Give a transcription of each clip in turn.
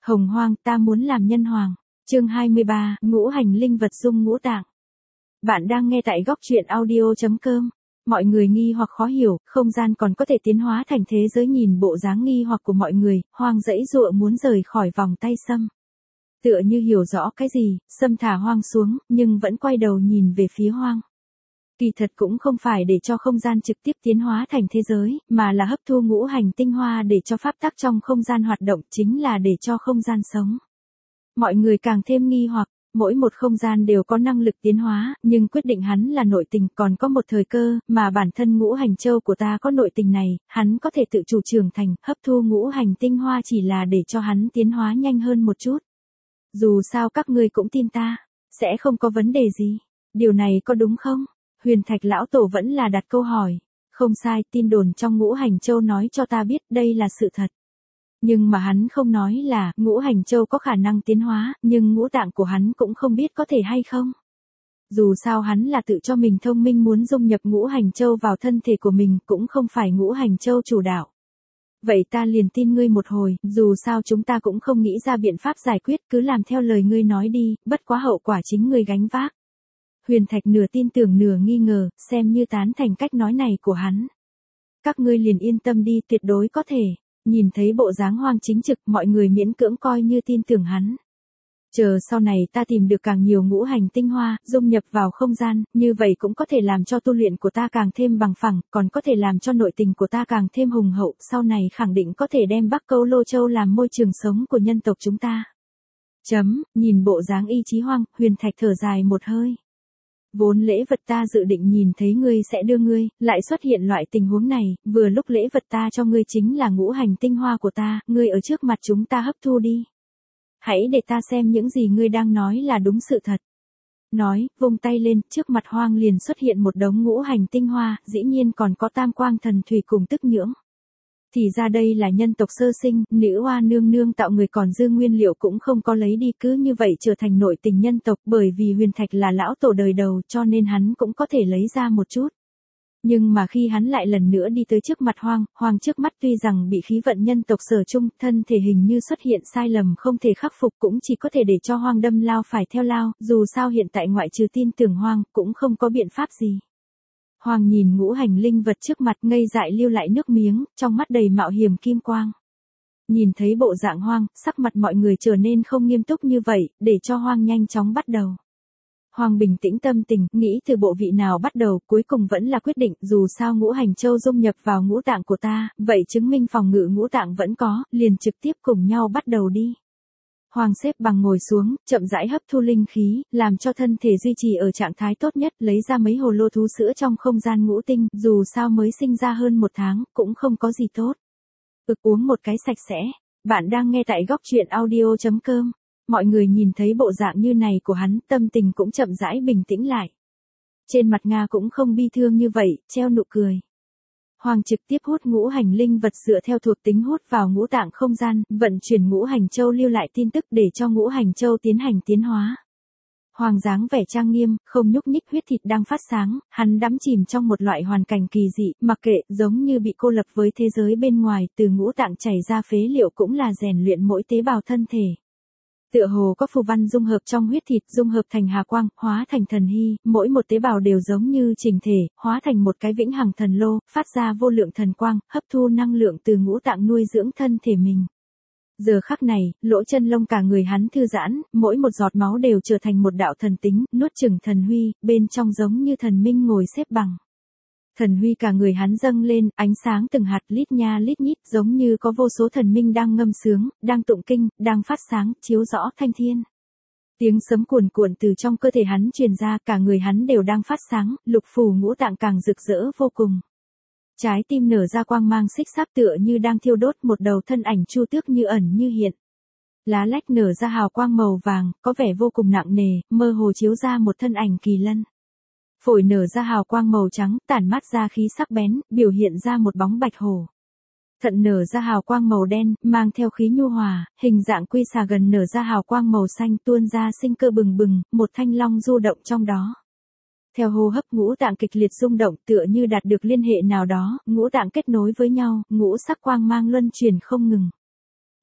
Hồng hoang, ta muốn làm nhân hoàng. Chương 23, ngũ hành linh vật dung ngũ tạng. Bạn đang nghe tại góc truyện audio.com. Mọi người nghi hoặc khó hiểu, không gian còn có thể tiến hóa thành thế giới. Nhìn bộ dáng nghi hoặc của mọi người, Hoang dãy dụa muốn rời khỏi vòng tay Sâm. Tựa như hiểu rõ cái gì, Sâm thả Hoang xuống, nhưng vẫn quay đầu nhìn về phía Hoang. Kỳ thật cũng không phải để cho không gian trực tiếp tiến hóa thành thế giới, mà là hấp thu ngũ hành tinh hoa để cho pháp tắc trong không gian hoạt động, chính là để cho không gian sống. Mọi người càng thêm nghi hoặc, mỗi một không gian đều có năng lực tiến hóa, nhưng quyết định hắn là nội tình, còn có một thời cơ, mà bản thân ngũ hành châu của ta có nội tình này, hắn có thể tự chủ trưởng thành, hấp thu ngũ hành tinh hoa chỉ là để cho hắn tiến hóa nhanh hơn một chút. Dù sao các ngươi cũng tin ta, sẽ không có vấn đề gì. Điều này có đúng không? Huyền Thạch lão tổ vẫn là đặt câu hỏi. Không sai, tin đồn trong ngũ hành châu nói cho ta biết đây là sự thật. Nhưng mà hắn không nói là ngũ hành châu có khả năng tiến hóa, nhưng ngũ tạng của hắn cũng không biết có thể hay không. Dù sao hắn là tự cho mình thông minh muốn dung nhập ngũ hành châu vào thân thể của mình, cũng không phải ngũ hành châu chủ đạo. Vậy ta liền tin ngươi một hồi, dù sao chúng ta cũng không nghĩ ra biện pháp giải quyết, cứ làm theo lời ngươi nói đi, bất quá hậu quả chính ngươi gánh vác. Huyền Thạch nửa tin tưởng nửa nghi ngờ, xem như tán thành cách nói này của hắn. Các ngươi liền yên tâm đi, tuyệt đối có thể. Nhìn thấy bộ dáng Hoang chính trực, mọi người miễn cưỡng coi như tin tưởng hắn. Chờ sau này ta tìm được càng nhiều ngũ hành tinh hoa, dung nhập vào không gian, như vậy cũng có thể làm cho tu luyện của ta càng thêm bằng phẳng, còn có thể làm cho nội tình của ta càng thêm hùng hậu, sau này khẳng định có thể đem Bắc Câu Lô Châu làm môi trường sống của nhân tộc chúng ta. Nhìn bộ dáng ý chí Hoang, Huyền Thạch thở dài một hơi. Vốn lễ vật ta dự định nhìn thấy ngươi sẽ đưa ngươi, lại xuất hiện loại tình huống này, vừa lúc lễ vật ta cho ngươi chính là ngũ hành tinh hoa của ta, ngươi ở trước mặt chúng ta hấp thu đi. Hãy để ta xem những gì ngươi đang nói là đúng sự thật. Nói, vung tay lên, trước mặt Hoang liền xuất hiện một đống ngũ hành tinh hoa, dĩ nhiên còn có tam quang thần thủy cùng tức nhưỡng. Thì ra đây là nhân tộc sơ sinh, nữ oa nương nương tạo người còn dư nguyên liệu cũng không có lấy đi, cứ như vậy trở thành nội tình nhân tộc, bởi vì Huyền Thạch là lão tổ đời đầu cho nên hắn cũng có thể lấy ra một chút. Nhưng mà khi hắn lại lần nữa đi tới trước mặt Hoang trước mắt tuy rằng bị khí vận nhân tộc sở chung, thân thể hình như xuất hiện sai lầm không thể khắc phục, cũng chỉ có thể để cho Hoang đâm lao phải theo lao, dù sao hiện tại ngoại trừ tin tưởng Hoang, cũng không có biện pháp gì. Hoang nhìn ngũ hành linh vật trước mặt ngây dại lưu lại nước miếng, trong mắt đầy mạo hiểm kim quang. Nhìn thấy bộ dạng Hoang, sắc mặt mọi người trở nên không nghiêm túc như vậy, để cho Hoang nhanh chóng bắt đầu. Hoang bình tĩnh tâm tình, nghĩ từ bộ vị nào bắt đầu, cuối cùng vẫn là quyết định, dù sao ngũ hành châu dung nhập vào ngũ tạng của ta, vậy chứng minh phòng ngự ngũ tạng vẫn có, liền trực tiếp cùng nhau bắt đầu đi. Hoang xếp bằng ngồi xuống, chậm rãi hấp thu linh khí, làm cho thân thể duy trì ở trạng thái tốt nhất, lấy ra mấy hồ lô thú sữa trong không gian ngũ tinh, dù sao mới sinh ra hơn một tháng, cũng không có gì tốt. Uống một cái sạch sẽ. Bạn đang nghe tại góc truyện audio.com. Mọi người nhìn thấy bộ dạng như này của hắn, tâm tình cũng chậm rãi bình tĩnh lại. Trên mặt Nga cũng không bi thương như vậy, treo nụ cười. Hoang trực tiếp hút ngũ hành linh vật dựa theo thuộc tính hút vào ngũ tạng không gian, vận chuyển ngũ hành châu lưu lại tin tức để cho ngũ hành châu tiến hành tiến hóa. Hoang dáng vẻ trang nghiêm, không nhúc nhích, huyết thịt đang phát sáng, hắn đắm chìm trong một loại hoàn cảnh kỳ dị, mặc kệ, giống như bị cô lập với thế giới bên ngoài, từ ngũ tạng chảy ra phế liệu cũng là rèn luyện mỗi tế bào thân thể. Tựa hồ có phù văn dung hợp trong huyết thịt, dung hợp thành hà quang, hóa thành thần hy, mỗi một tế bào đều giống như chỉnh thể, hóa thành một cái vĩnh hằng thần lô, phát ra vô lượng thần quang, hấp thu năng lượng từ ngũ tạng nuôi dưỡng thân thể mình. Giờ khắc này, lỗ chân lông cả người hắn thư giãn, mỗi một giọt máu đều trở thành một đạo thần tính, nuốt chửng thần huy, bên trong giống như thần minh ngồi xếp bằng. Thần huy cả người hắn dâng lên, ánh sáng từng hạt lít nha lít nhít, giống như có vô số thần minh đang ngâm sướng, đang tụng kinh, đang phát sáng, chiếu rõ thanh thiên. Tiếng sấm cuồn cuộn từ trong cơ thể hắn truyền ra, cả người hắn đều đang phát sáng, lục phủ ngũ tạng càng rực rỡ vô cùng. Trái tim nở ra quang mang xích sáp tựa như đang thiêu đốt, một đầu thân ảnh chu tước như ẩn như hiện. Lá lách nở ra hào quang màu vàng, có vẻ vô cùng nặng nề, mơ hồ chiếu ra một thân ảnh kỳ lân. Phổi nở ra hào quang màu trắng, tản mát ra khí sắc bén, biểu hiện ra một bóng bạch hổ. Thận nở ra hào quang màu đen, mang theo khí nhu hòa, hình dạng quy xà gần nở ra hào quang màu xanh, tuôn ra sinh cơ bừng bừng, một thanh long du động trong đó. Theo hô hấp ngũ tạng kịch liệt rung động, tựa như đạt được liên hệ nào đó, ngũ tạng kết nối với nhau, ngũ sắc quang mang luân chuyển không ngừng.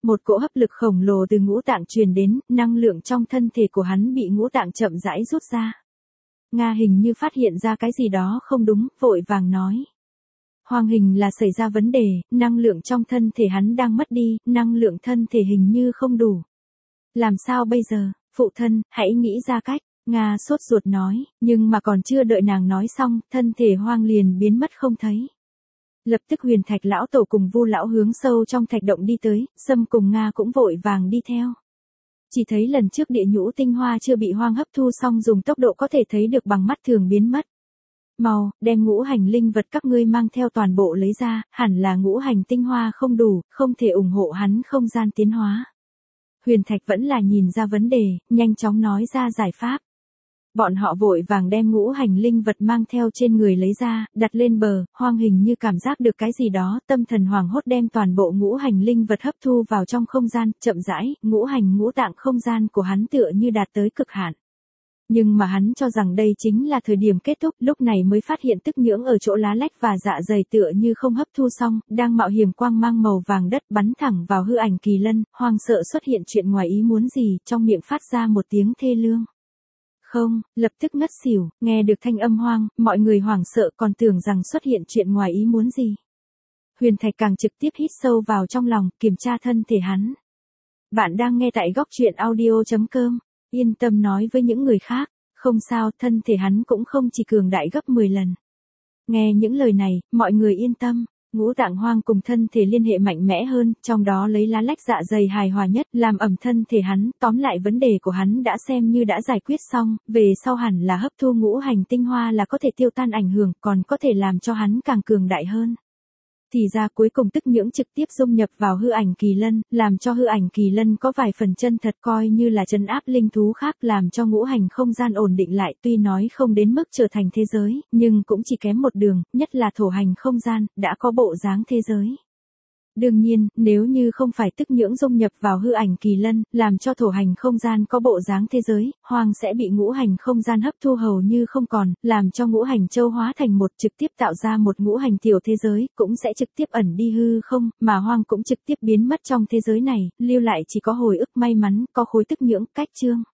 Một cỗ hấp lực khổng lồ từ ngũ tạng truyền đến, năng lượng trong thân thể của hắn bị ngũ tạng chậm rãi rút ra. Nga hình như phát hiện ra cái gì đó không đúng, vội vàng nói. Hoàng hình là xảy ra vấn đề, năng lượng trong thân thể hắn đang mất đi, năng lượng thân thể hình như không đủ. Làm sao bây giờ, phụ thân, hãy nghĩ ra cách. Nga sốt ruột nói, nhưng mà còn chưa đợi nàng nói xong, thân thể Hoang liền biến mất không thấy. Lập tức Huyền Thạch lão tổ cùng Vu lão hướng sâu trong thạch động đi tới, Sâm cùng Nga cũng vội vàng đi theo. Chỉ thấy lần trước địa nhũ tinh hoa chưa bị Hoang hấp thu xong dùng tốc độ có thể thấy được bằng mắt thường biến mất. Mau, đem ngũ hành linh vật các ngươi mang theo toàn bộ lấy ra, hẳn là ngũ hành tinh hoa không đủ, không thể ủng hộ hắn không gian tiến hóa. Huyền Thạch vẫn là nhìn ra vấn đề, nhanh chóng nói ra giải pháp. Bọn họ vội vàng đem ngũ hành linh vật mang theo trên người lấy ra, đặt lên bờ, Hoang hình như cảm giác được cái gì đó, tâm thần hoảng hốt đem toàn bộ ngũ hành linh vật hấp thu vào trong không gian, chậm rãi, ngũ hành ngũ tạng không gian của hắn tựa như đạt tới cực hạn. Nhưng mà hắn cho rằng đây chính là thời điểm kết thúc, lúc này mới phát hiện tức nhưỡng ở chỗ lá lách và dạ dày tựa như không hấp thu xong, đang mạo hiểm quang mang màu vàng đất bắn thẳng vào hư ảnh Kỳ Lân, Hoang sợ xuất hiện chuyện ngoài ý muốn gì, trong miệng phát ra một tiếng thê lương. Không, lập tức ngất xỉu, nghe được thanh âm Hoang, mọi người hoảng sợ còn tưởng rằng xuất hiện chuyện ngoài ý muốn gì. Huyền Thạch càng trực tiếp hít sâu vào trong lòng, kiểm tra thân thể hắn. Bạn đang nghe tại góc truyện audio.com, yên tâm nói với những người khác, không sao, thân thể hắn cũng không chỉ cường đại gấp 10 lần. Nghe những lời này, mọi người yên tâm. Ngũ tạng Hoang cùng thân thể liên hệ mạnh mẽ hơn, trong đó lấy lá lách dạ dày hài hòa nhất, làm ẩm thân thể hắn, tóm lại vấn đề của hắn đã xem như đã giải quyết xong, về sau hẳn là hấp thu ngũ hành tinh hoa là có thể tiêu tan ảnh hưởng, còn có thể làm cho hắn càng cường đại hơn. Thì ra cuối cùng tức nhưỡng trực tiếp dung nhập vào hư ảnh Kỳ Lân, làm cho hư ảnh Kỳ Lân có vài phần chân thật coi như là trấn áp linh thú khác, làm cho ngũ hành không gian ổn định lại, tuy nói không đến mức trở thành thế giới, nhưng cũng chỉ kém một đường, nhất là thổ hành không gian, đã có bộ dáng thế giới. Đương nhiên, nếu như không phải tức nhưỡng dung nhập vào hư ảnh Kỳ Lân, làm cho thổ hành không gian có bộ dáng thế giới, Hoang sẽ bị ngũ hành không gian hấp thu hầu như không còn, làm cho ngũ hành châu hóa thành một, trực tiếp tạo ra một ngũ hành tiểu thế giới, cũng sẽ trực tiếp ẩn đi hư không, mà Hoang cũng trực tiếp biến mất trong thế giới này, lưu lại chỉ có hồi ức may mắn, có khối tức nhưỡng, cách chương.